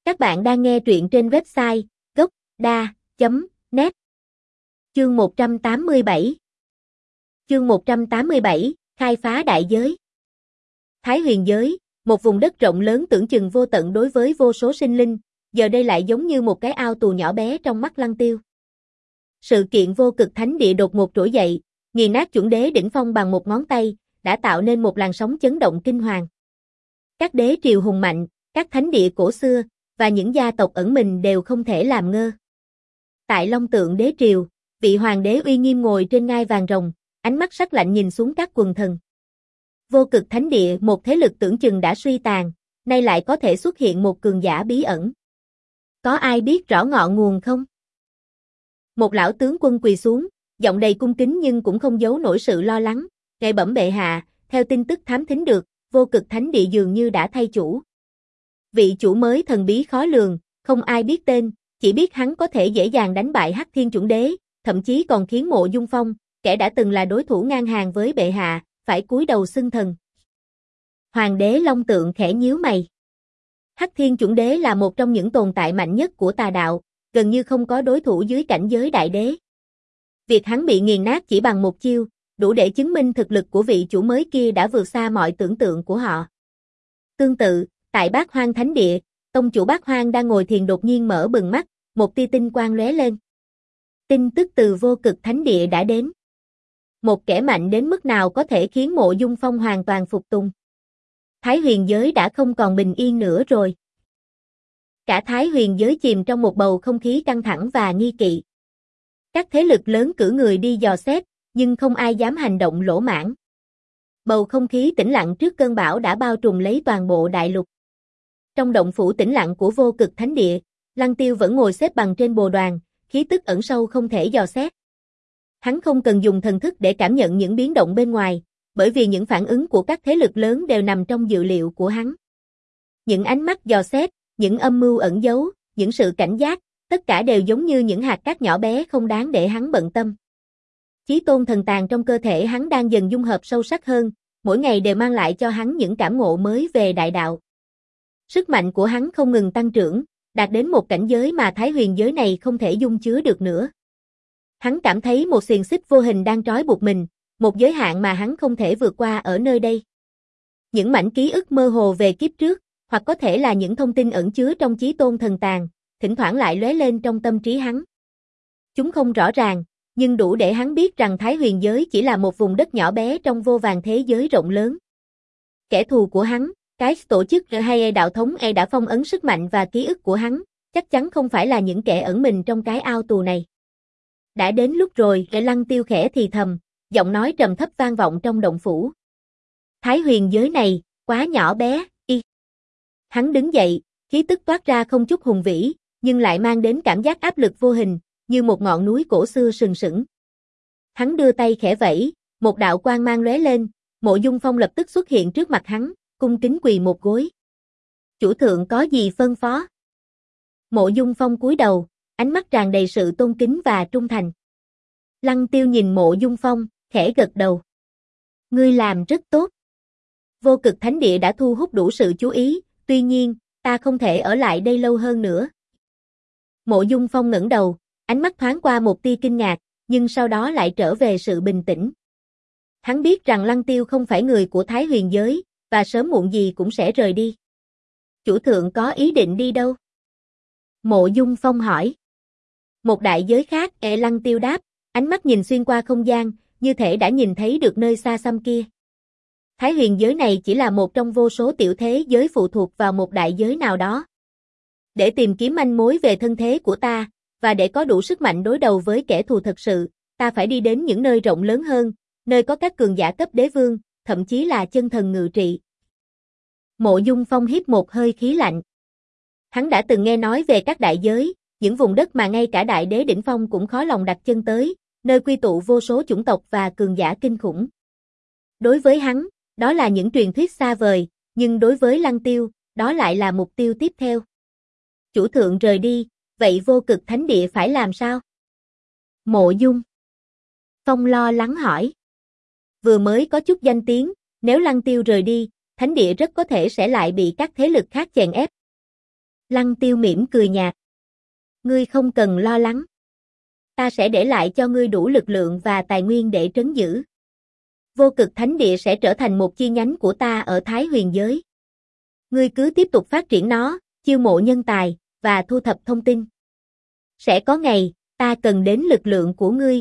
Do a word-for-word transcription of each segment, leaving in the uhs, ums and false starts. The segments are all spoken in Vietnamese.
Các bạn đang nghe truyện trên website gốc đa chấm net. Chương một trăm tám mươi bảy. Chương một trăm tám mươi bảy, khai phá đại giới. Thái Huyền giới, một vùng đất rộng lớn tưởng chừng vô tận đối với vô số sinh linh, giờ đây lại giống như một cái ao tù nhỏ bé trong mắt Lăng Tiêu. Sự kiện vô cực thánh địa đột ngột trỗi dậy, nghiền nát chuẩn đế đỉnh phong bằng một ngón tay, đã tạo nên một làn sóng chấn động kinh hoàng. Các đế triều hùng mạnh, các thánh địa cổ xưa, và những gia tộc ẩn mình đều không thể làm ngơ. Tại Long Tượng đế triều, vị hoàng đế uy nghiêm ngồi trên ngai vàng rồng, ánh mắt sắc lạnh nhìn xuống các quần thần. Vô cực thánh địa, một thế lực tưởng chừng đã suy tàn, nay lại có thể xuất hiện một cường giả bí ẩn. Có ai biết rõ ngọn nguồn không? Một lão tướng quân quỳ xuống, giọng đầy cung kính nhưng cũng không giấu nổi sự lo lắng. Ngài bẩm bệ hạ, theo tin tức thám thính được, vô cực thánh địa dường như đã thay chủ. Vị chủ mới thần bí khó lường, không ai biết tên, chỉ biết hắn có thể dễ dàng đánh bại Hắc Thiên chuẩn đế, thậm chí còn khiến Mộ Dung Phong, kẻ đã từng là đối thủ ngang hàng với bệ hạ, phải cúi đầu xưng thần. Hoàng đế Long Tượng khẽ nhíu mày. Hắc Thiên chuẩn đế là một trong những tồn tại mạnh nhất của tà đạo, gần như không có đối thủ dưới cảnh giới đại đế. Việc hắn bị nghiền nát chỉ bằng một chiêu, đủ để chứng minh thực lực của vị chủ mới kia đã vượt xa mọi tưởng tượng của họ. Tương tự, tại Bát Hoang Thánh Địa, tông chủ Bát Hoang đang ngồi thiền đột nhiên mở bừng mắt, một tia tinh quang lóe lên. Tin tức từ vô cực thánh địa đã đến. Một kẻ mạnh đến mức nào có thể khiến Mộ Dung Phong hoàn toàn phục tùng. Thái Huyền giới đã không còn bình yên nữa rồi. Cả Thái Huyền giới chìm trong một bầu không khí căng thẳng và nghi kỵ. Các thế lực lớn cử người đi dò xét, nhưng không ai dám hành động lỗ mãng. Bầu không khí tĩnh lặng trước cơn bão đã bao trùm lấy toàn bộ đại lục. Trong động phủ tĩnh lặng của vô cực thánh địa, Lăng Tiêu vẫn ngồi xếp bằng trên bồ đoàn, khí tức ẩn sâu không thể dò xét. Hắn không cần dùng thần thức để cảm nhận những biến động bên ngoài, bởi vì những phản ứng của các thế lực lớn đều nằm trong dự liệu của hắn. Những ánh mắt dò xét, những âm mưu ẩn giấu, những sự cảnh giác, tất cả đều giống như những hạt cát nhỏ bé không đáng để hắn bận tâm. Chí tôn thần tàn trong cơ thể hắn đang dần dung hợp sâu sắc hơn, mỗi ngày đều mang lại cho hắn những cảm ngộ mới về đại đạo. Sức mạnh của hắn không ngừng tăng trưởng, đạt đến một cảnh giới mà Thái Huyền giới này không thể dung chứa được nữa. Hắn cảm thấy một xiềng xích vô hình đang trói buộc mình, một giới hạn mà hắn không thể vượt qua ở nơi đây. Những mảnh ký ức mơ hồ về kiếp trước, hoặc có thể là những thông tin ẩn chứa trong chí tôn thần tàn, thỉnh thoảng lại lóe lên trong tâm trí hắn. Chúng không rõ ràng, nhưng đủ để hắn biết rằng Thái Huyền giới chỉ là một vùng đất nhỏ bé trong vô vàn thế giới rộng lớn. Kẻ thù của hắn, cái tổ chức hay đạo thống e đã phong ấn sức mạnh và ký ức của hắn, chắc chắn không phải là những kẻ ẩn mình trong cái ao tù này. Đã đến lúc rồi, Lăng Tiêu khẽ thì thầm, giọng nói trầm thấp vang vọng trong động phủ. Thái Huyền giới này, quá nhỏ bé, y. Hắn đứng dậy, khí tức toát ra không chút hùng vĩ, nhưng lại mang đến cảm giác áp lực vô hình, như một ngọn núi cổ xưa sừng sững. Hắn đưa tay khẽ vẫy, một đạo quang mang lóe lên, Mộ Dung Phong lập tức xuất hiện trước mặt hắn, cung kính quỳ một gối. Chủ thượng có gì phân phó? Mộ Dung Phong cúi đầu, ánh mắt tràn đầy sự tôn kính và trung thành. Lăng Tiêu nhìn Mộ Dung Phong, khẽ gật đầu. Ngươi làm rất tốt. Vô cực thánh địa đã thu hút đủ sự chú ý, tuy nhiên, ta không thể ở lại đây lâu hơn nữa. Mộ Dung Phong ngẩng đầu, ánh mắt thoáng qua một tia kinh ngạc, nhưng sau đó lại trở về sự bình tĩnh. Hắn biết rằng Lăng Tiêu không phải người của Thái Huyền giới, và sớm muộn gì cũng sẽ rời đi. Chủ thượng có ý định đi đâu? Mộ Dung Phong hỏi. Một đại giới khác, e Lăng Tiêu đáp, ánh mắt nhìn xuyên qua không gian, như thể đã nhìn thấy được nơi xa xăm kia. Thái Huyền giới này chỉ là một trong vô số tiểu thế giới phụ thuộc vào một đại giới nào đó. Để tìm kiếm manh mối về thân thế của ta, và để có đủ sức mạnh đối đầu với kẻ thù thật sự, ta phải đi đến những nơi rộng lớn hơn, nơi có các cường giả cấp đế vương, thậm chí là chân thần ngự trị. Mộ Dung Phong hít một hơi khí lạnh. Hắn đã từng nghe nói về các đại giới, những vùng đất mà ngay cả đại đế đỉnh phong cũng khó lòng đặt chân tới, nơi quy tụ vô số chủng tộc và cường giả kinh khủng. Đối với hắn, đó là những truyền thuyết xa vời, nhưng đối với Lăng Tiêu, đó lại là mục tiêu tiếp theo. Chủ thượng rời đi, vậy vô cực thánh địa phải làm sao? Mộ Dung Phong lo lắng hỏi. Vừa mới có chút danh tiếng, nếu Lăng Tiêu rời đi, thánh địa rất có thể sẽ lại bị các thế lực khác chèn ép. Lăng Tiêu mỉm cười nhạt. Ngươi không cần lo lắng. Ta sẽ để lại cho ngươi đủ lực lượng và tài nguyên để trấn giữ. Vô Cực Thánh Địa sẽ trở thành một chi nhánh của ta ở Thái Huyền giới. Ngươi cứ tiếp tục phát triển nó, chiêu mộ nhân tài, và thu thập thông tin. Sẽ có ngày, ta cần đến lực lượng của ngươi.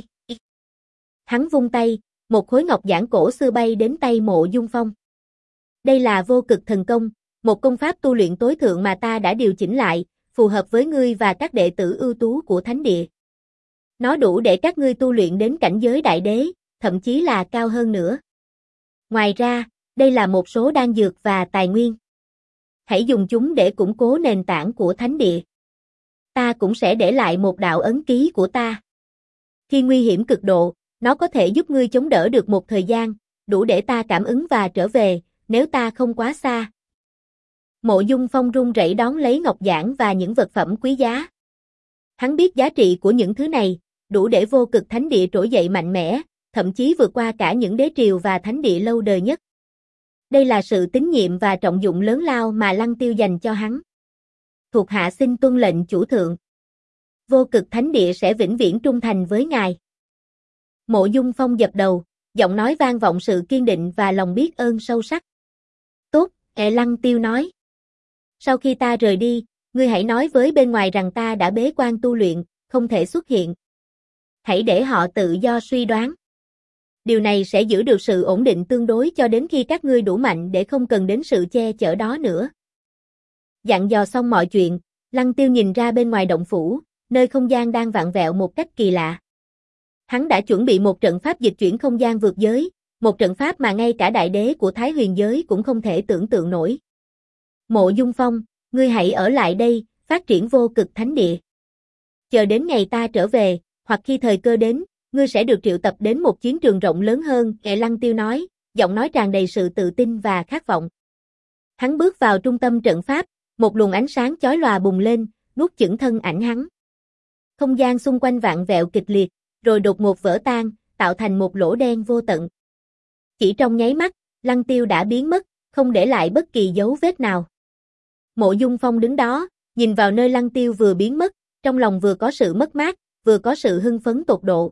Hắn vung tay, một khối ngọc giản cổ xưa bay đến tay Mộ Dung Phong. Đây là vô cực thần công, một công pháp tu luyện tối thượng mà ta đã điều chỉnh lại, phù hợp với ngươi và các đệ tử ưu tú của Thánh Địa. Nó đủ để các ngươi tu luyện đến cảnh giới đại đế, thậm chí là cao hơn nữa. Ngoài ra, đây là một số đan dược và tài nguyên. Hãy dùng chúng để củng cố nền tảng của Thánh Địa. Ta cũng sẽ để lại một đạo ấn ký của ta. Khi nguy hiểm cực độ, nó có thể giúp ngươi chống đỡ được một thời gian, đủ để ta cảm ứng và trở về, nếu ta không quá xa. Mộ Dung Phong run rẩy đón lấy ngọc giản và những vật phẩm quý giá. Hắn biết giá trị của những thứ này, đủ để vô cực thánh địa trỗi dậy mạnh mẽ, thậm chí vượt qua cả những đế triều và thánh địa lâu đời nhất. Đây là sự tín nhiệm và trọng dụng lớn lao mà Lăng Tiêu dành cho hắn. Thuộc hạ xin tuân lệnh chủ thượng. Vô cực thánh địa sẽ vĩnh viễn trung thành với ngài. Mộ Dung Phong dập đầu, giọng nói vang vọng sự kiên định và lòng biết ơn sâu sắc. Tốt, ệ Lăng Tiêu nói. Sau khi ta rời đi, ngươi hãy nói với bên ngoài rằng ta đã bế quan tu luyện, không thể xuất hiện. Hãy để họ tự do suy đoán. Điều này sẽ giữ được sự ổn định tương đối cho đến khi các ngươi đủ mạnh để không cần đến sự che chở đó nữa. Dặn dò xong mọi chuyện, Lăng Tiêu nhìn ra bên ngoài động phủ, nơi không gian đang vặn vẹo một cách kỳ lạ. Hắn đã chuẩn bị một trận pháp dịch chuyển không gian vượt giới, một trận pháp mà ngay cả đại đế của Thái Huyền giới cũng không thể tưởng tượng nổi. Mộ Dung Phong, ngươi hãy ở lại đây, phát triển vô cực thánh địa. Chờ đến ngày ta trở về, hoặc khi thời cơ đến, ngươi sẽ được triệu tập đến một chiến trường rộng lớn hơn, Ệ Lăng Tiêu nói, giọng nói tràn đầy sự tự tin và khát vọng. Hắn bước vào trung tâm trận pháp, một luồng ánh sáng chói lòa bùng lên, nuốt chửng thân ảnh hắn. Không gian xung quanh vặn vẹo kịch liệt, rồi đột ngột vỡ tan, tạo thành một lỗ đen vô tận. Chỉ trong nháy mắt, Lăng Tiêu đã biến mất, không để lại bất kỳ dấu vết nào. Mộ Dung Phong đứng đó, nhìn vào nơi Lăng Tiêu vừa biến mất, trong lòng vừa có sự mất mát, vừa có sự hưng phấn tột độ.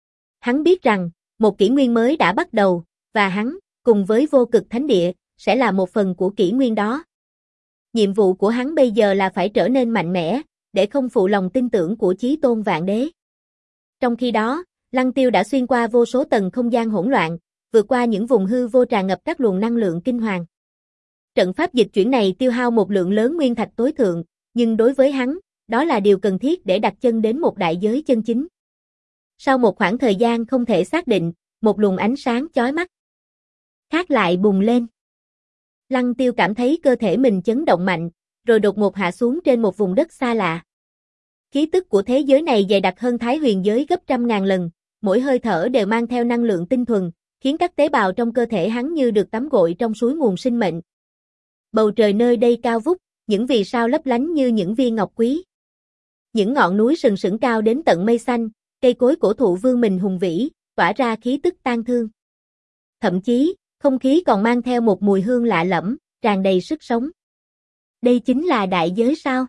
Hắn biết rằng, một kỷ nguyên mới đã bắt đầu, và hắn, cùng với vô cực thánh địa, sẽ là một phần của kỷ nguyên đó. Nhiệm vụ của hắn bây giờ là phải trở nên mạnh mẽ, để không phụ lòng tin tưởng của Chí Tôn Vạn Đế. Trong khi đó, Lăng Tiêu đã xuyên qua vô số tầng không gian hỗn loạn, vượt qua những vùng hư vô tràn ngập các luồng năng lượng kinh hoàng. Trận pháp dịch chuyển này tiêu hao một lượng lớn nguyên thạch tối thượng, nhưng đối với hắn, đó là điều cần thiết để đặt chân đến một đại giới chân chính. Sau một khoảng thời gian không thể xác định, một luồng ánh sáng chói mắt khác lại bùng lên. Lăng Tiêu cảm thấy cơ thể mình chấn động mạnh, rồi đột ngột hạ xuống trên một vùng đất xa lạ. Khí tức của thế giới này dày đặc hơn Thái Huyền giới gấp trăm ngàn lần, mỗi hơi thở đều mang theo năng lượng tinh thuần, khiến các tế bào trong cơ thể hắn như được tắm gội trong suối nguồn sinh mệnh. Bầu trời nơi đây cao vút, những vì sao lấp lánh như những viên ngọc quý. Những ngọn núi sừng sững cao đến tận mây xanh, cây cối cổ thụ vươn mình hùng vĩ, tỏa ra khí tức tang thương. Thậm chí, không khí còn mang theo một mùi hương lạ lẫm, tràn đầy sức sống. Đây chính là đại giới sao?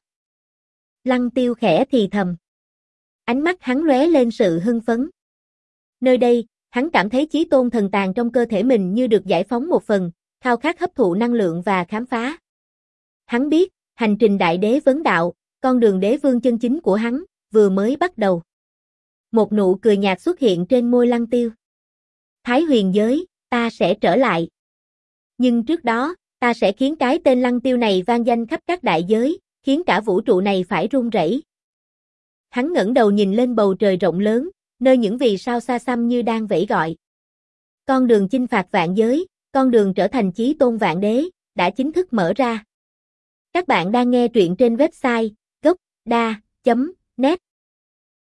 Lăng Tiêu khẽ thì thầm. Ánh mắt hắn lóe lên sự hưng phấn. Nơi đây, hắn cảm thấy chí tôn thần tàng trong cơ thể mình như được giải phóng một phần, khao khát hấp thụ năng lượng và khám phá. Hắn biết, hành trình đại đế vấn đạo, con đường đế vương chân chính của hắn, vừa mới bắt đầu. Một nụ cười nhạt xuất hiện trên môi Lăng Tiêu. Thái Huyền giới, ta sẽ trở lại. Nhưng trước đó, ta sẽ khiến cái tên Lăng Tiêu này vang danh khắp các đại giới, khiến cả vũ trụ này phải run rẩy. Hắn ngẩng đầu nhìn lên bầu trời rộng lớn, nơi những vì sao xa xăm như đang vẫy gọi. Con đường chinh phạt vạn giới, con đường trở thành chí tôn vạn đế, đã chính thức mở ra. Các bạn đang nghe truyện trên website gốc đa chấm net